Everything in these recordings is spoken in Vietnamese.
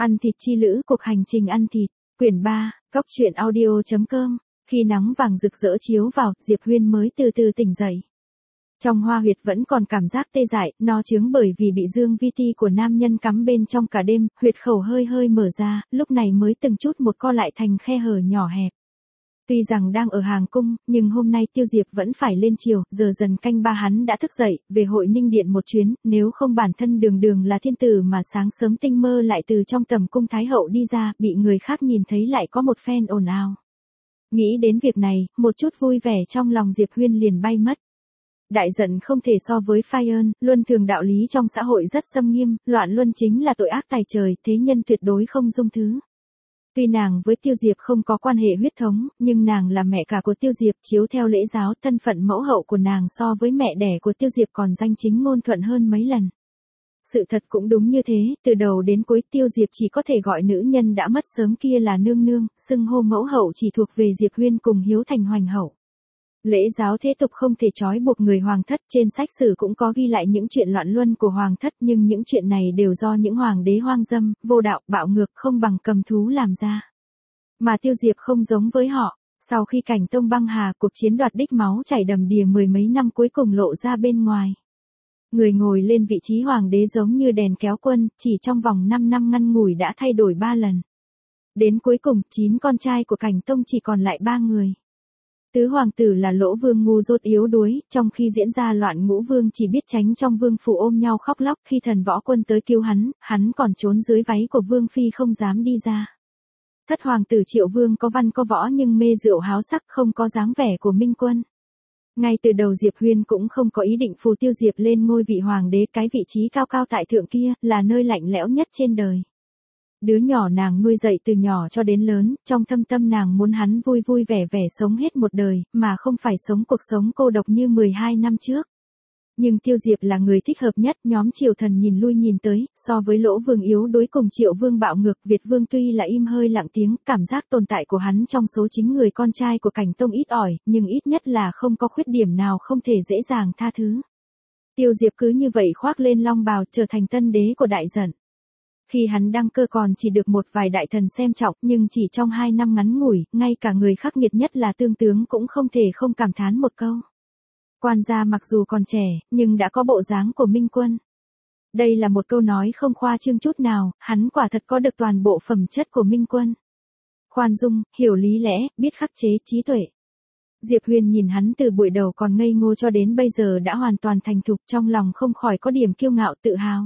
Ăn thịt chi lữ, cuộc hành trình ăn thịt, quyển 3, góc truyện audio.com. Khi nắng vàng rực rỡ chiếu vào, Diệp Huyên mới từ từ tỉnh dậy. Trong hoa huyệt vẫn còn cảm giác tê dại, no chướng bởi vì bị dương vi ti của nam nhân cắm bên trong cả đêm, huyệt khẩu hơi hơi mở ra, lúc này mới từng chút một co lại thành khe hở nhỏ hẹp. Tuy rằng đang ở hàng cung, nhưng hôm nay Tiêu Diệp vẫn phải lên triều, giờ dần canh ba hắn đã thức dậy, về hội Ninh Điện một chuyến, nếu không bản thân đường đường là thiên tử mà sáng sớm tinh mơ lại từ trong tầm cung Thái Hậu đi ra, bị người khác nhìn thấy lại có một phen ồn ào. Nghĩ đến việc này, một chút vui vẻ trong lòng Diệp Huyên liền bay mất. Đại giận không thể so với phai ơn, luân thường đạo lý trong xã hội rất xâm nghiêm, loạn luân chính là tội ác tày trời, thế nhân tuyệt đối không dung thứ. Tuy nàng với Tiêu Diệp không có quan hệ huyết thống, nhưng nàng là mẹ cả của Tiêu Diệp, chiếu theo lễ giáo, thân phận mẫu hậu của nàng so với mẹ đẻ của Tiêu Diệp còn danh chính ngôn thuận hơn mấy lần. Sự thật cũng đúng như thế, từ đầu đến cuối Tiêu Diệp chỉ có thể gọi nữ nhân đã mất sớm kia là nương nương, xưng hô mẫu hậu chỉ thuộc về Diệp Huyên cùng Hiếu Thành Hoành hậu. Lễ giáo thế tục không thể trói buộc người hoàng thất, trên sách sử cũng có ghi lại những chuyện loạn luân của hoàng thất, nhưng những chuyện này đều do những hoàng đế hoang dâm, vô đạo, bạo ngược không bằng cầm thú làm ra. Mà Tiêu Diệp không giống với họ, sau khi Cảnh Tông băng hà, cuộc chiến đoạt đích máu chảy đầm đìa mười mấy năm cuối cùng lộ ra bên ngoài. Người ngồi lên vị trí hoàng đế giống như đèn kéo quân, chỉ trong vòng 5 năm ngắn ngủi đã thay đổi 3 lần. Đến cuối cùng, 9 con trai của Cảnh Tông chỉ còn lại 3 người. Tứ hoàng tử là Lỗ Vương ngu dốt yếu đuối, trong khi diễn ra loạn Ngũ Vương chỉ biết tránh trong vương phủ ôm nhau khóc lóc, khi thần võ quân tới cứu hắn còn trốn dưới váy của Vương Phi không dám đi ra. Thất hoàng tử Triệu Vương có văn có võ nhưng mê rượu háo sắc, không có dáng vẻ của minh quân. Ngay từ đầu Diệp Huyên cũng không có ý định phù Tiêu Diệp lên ngôi vị hoàng đế, cái vị trí cao cao tại thượng kia, là nơi lạnh lẽo nhất trên đời. Đứa nhỏ nàng nuôi dạy từ nhỏ cho đến lớn, trong thâm tâm nàng muốn hắn vui vui vẻ vẻ sống hết một đời, mà không phải sống cuộc sống cô độc như 12 năm trước. Nhưng Tiêu Diệp là người thích hợp nhất, nhóm triều thần nhìn lui nhìn tới, so với Lỗ Vương yếu đuối cùng Triệu Vương bạo ngược, Việt Vương tuy là im hơi lặng tiếng, cảm giác tồn tại của hắn trong số chính người con trai của Cảnh Tông ít ỏi, nhưng ít nhất là không có khuyết điểm nào không thể dễ dàng tha thứ. Tiêu Diệp cứ như vậy khoác lên long bào, trở thành tân đế của đại dận. Khi hắn đăng cơ còn chỉ được một vài đại thần xem trọng, nhưng chỉ trong 2 năm ngắn ngủi, ngay cả người khắc nghiệt nhất là Tương Tướng cũng không thể không cảm thán một câu. Quan gia mặc dù còn trẻ, nhưng đã có bộ dáng của minh quân. Đây là một câu nói không khoa trương chút nào, hắn quả thật có được toàn bộ phẩm chất của minh quân. Khoan dung, hiểu lý lẽ, biết khắc chế, trí tuệ. Diệp Huyền nhìn hắn từ buổi đầu còn ngây ngô cho đến bây giờ đã hoàn toàn thành thục, trong lòng không khỏi có điểm kiêu ngạo tự hào.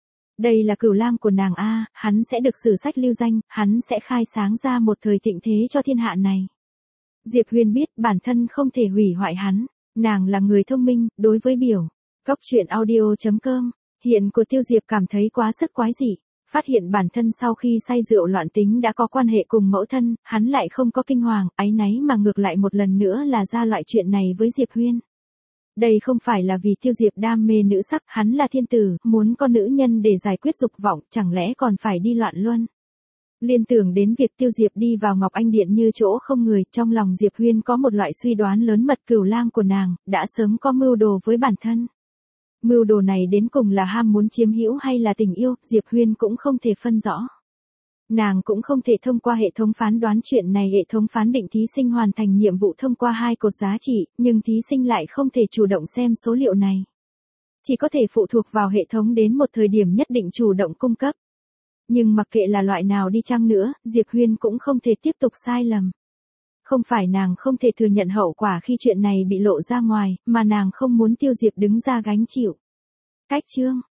Đây là cửu lang của nàng a, hắn sẽ được sử sách lưu danh, hắn sẽ khai sáng ra một thời thịnh thế cho thiên hạ này. Diệp Huyền biết bản thân không thể hủy hoại hắn, nàng là người thông minh, đối với biểu. Góc truyện audio.com, hiện của Tiêu Diệp cảm thấy quá sức quái dị, phát hiện bản thân sau khi say rượu loạn tính đã có quan hệ cùng mẫu thân, hắn lại không có kinh hoàng, áy náy mà ngược lại một lần nữa là ra loại chuyện này với Diệp Huyên. Đây không phải là vì Tiêu Diệp đam mê nữ sắc, hắn là thiên tử, muốn con nữ nhân để giải quyết dục vọng, chẳng lẽ còn phải đi loạn luân. Liên tưởng đến việc Tiêu Diệp đi vào Ngọc Anh Điện như chỗ không người, trong lòng Diệp Huyên có một loại suy đoán lớn mật, cửu lang của nàng đã sớm có mưu đồ với bản thân. Mưu đồ này đến cùng là ham muốn chiếm hữu hay là tình yêu, Diệp Huyên cũng không thể phân rõ. Nàng cũng không thể thông qua hệ thống phán đoán chuyện này, hệ thống phán định thí sinh hoàn thành nhiệm vụ thông qua 2 cột giá trị, nhưng thí sinh lại không thể chủ động xem số liệu này. Chỉ có thể phụ thuộc vào hệ thống đến một thời điểm nhất định chủ động cung cấp. Nhưng mặc kệ là loại nào đi chăng nữa, Diệp Huyên cũng không thể tiếp tục sai lầm. Không phải nàng không thể thừa nhận hậu quả khi chuyện này bị lộ ra ngoài, mà nàng không muốn Tiêu Diệp đứng ra gánh chịu. Cách chương